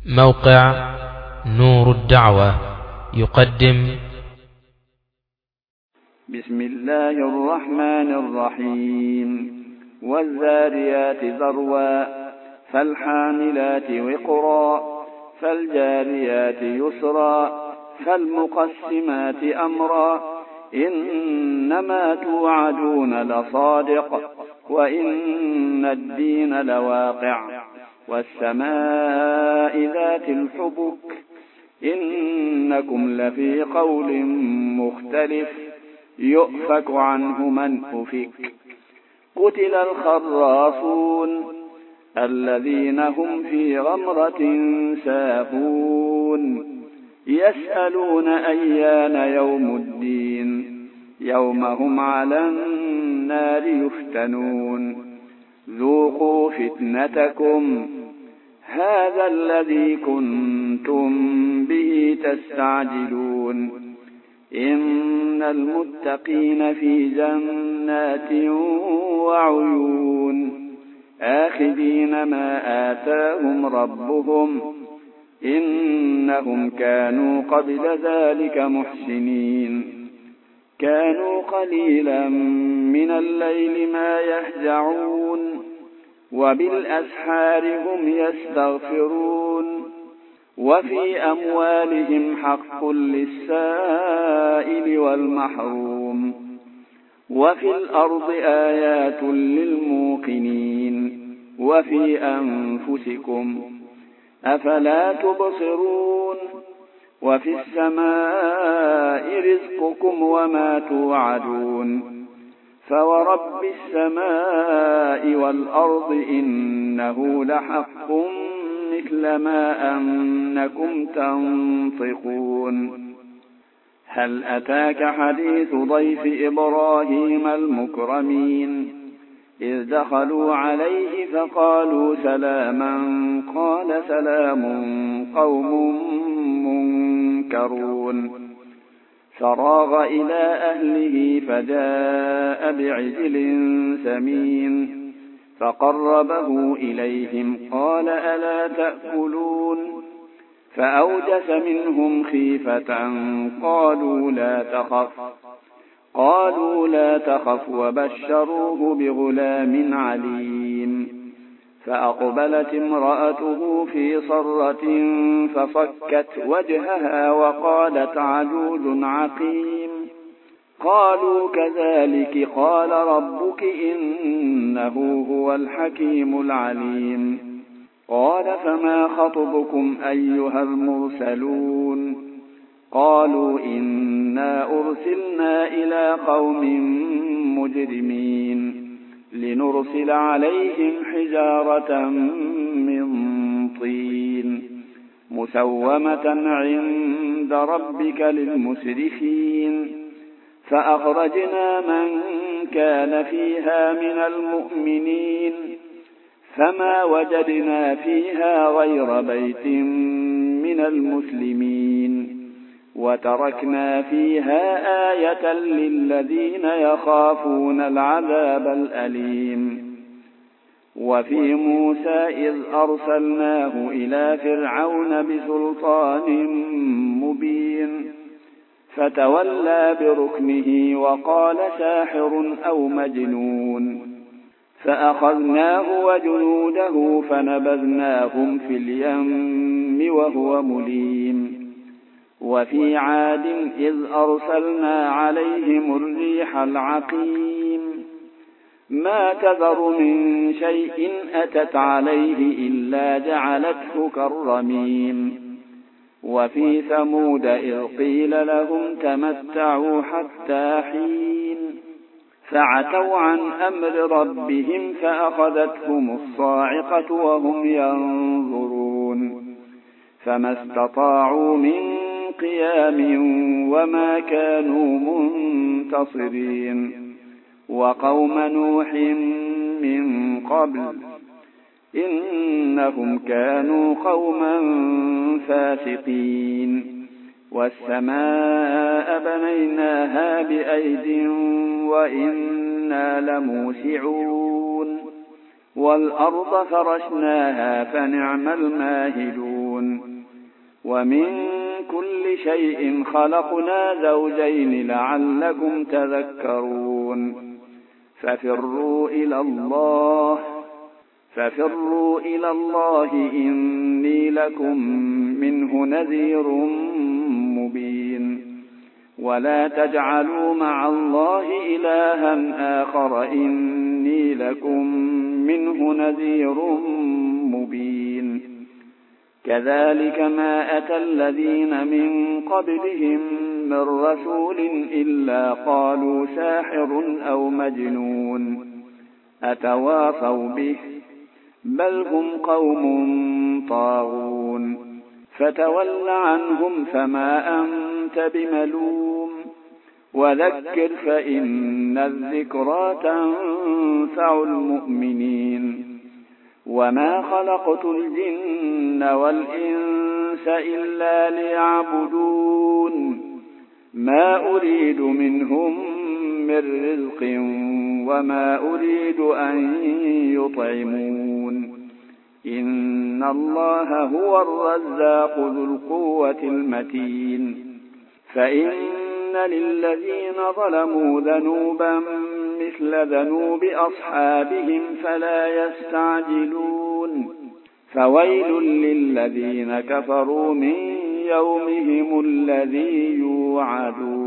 موقع نور الدعوة يقدم بسم الله الرحمن الرحيم والذاريات ذروا فالحاملات وقرا فالجاريات يسرا فالمقسمات أمرا إنما توعدون لصادق وإن الدين لواقع والسماء ذات الحبك إنكم لفي قول مختلف يؤفك عنه من أفك قتل الخراصون الذين هم في غمرة ساهون يسألون أيان يوم الدين يوم هم على النار يفتنون ذوقوا فتنتكم هذا الذي كنتم به تستعجلون إن المتقين في جنات وعيون آخذين ما آتاهم ربهم إنهم كانوا قبل ذلك محسنين كانوا قليلا من الليل ما يهجعون وبالأسحار هم يستغفرون وفي أموالهم حق للسائل والمحروم وفي الأرض آيات للموقنين وفي أنفسكم أفلا تبصرون وفي السماء رزقكم وما توعدون فورب السماء والأرض إنه لحق مثل ما أنكم تنطقون هل أتاك حديث ضيف إبراهيم المكرمين إذ دخلوا عليه فقالوا سلاما قال سلام قوم منكرون فراغ إلى أهله فجاء بعجل سمين فقربه إليهم قال ألا تأكلون فأوجس منهم خيفة قالوا لا تخف وبشروه بغلام عليم فأقبلت امرأته في صرة فصكت وجهها وقالت عجوز عقيم قالوا كذلك قال ربك إنه هو الحكيم العليم قال فما خطبكم أيها المرسلون قالوا إنا أرسلنا إلى قوم مجرمين لنرسل عليهم حجارة من طين مسومة عند ربك للمسرفين فأخرجنا من كان فيها من المؤمنين فما وجدنا فيها غير بيت من المسلمين وتركنا فيها آية للذين يخافون العذاب الأليم وفي موسى إذ أرسلناه إلى فرعون بسلطان مبين فتولى بركنه وقال ساحر أو مجنون فأخذناه وجنوده فنبذناهم في اليم وهو مليم وفي عاد إذ أرسلنا عليهم الريح العقيم ما تذر من شيء أتت عليه إلا جعلته كالرميم وفي ثمود إذ قيل لهم تمتعوا حتى حين فعتوا عن أمر ربهم فأخذتهم الصاعقة وهم ينظرون فما استطاعوا من قيام وما كانوا منتصرين وقوم نوح من قبل إنهم كانوا قوما فاسقين والسماء بنيناها بأيد وإنا لموسعون والأرض فرشناها فنعم الماهدون ومن كل شيء خلقنا زوجين لعلكم تذكرون ففروا إلى الله إني لكم منه نذير مبين ولا تجعلوا مع الله إلها آخر إني لكم منه نذير مبين كذلك ما أتى الذين من قبلهم من رسول إلا قالوا ساحر أو مجنون أتواصوا به بل هم قوم طاغون فتول عنهم فما أنت بملوم وذكر فإن الذكرى تنفع المؤمنين وما خلقت الجن والإنس إلا ليعبدون ما أريد منهم من رزق وما أريد أن يطعمون إن الله هو الرزاق ذو القوة المتين فإن للذين ظلموا ذنوبا مثل ذنوب أصحابهم فلا يستعجلون فويل للذين كفروا من يومهم الذي يوعدون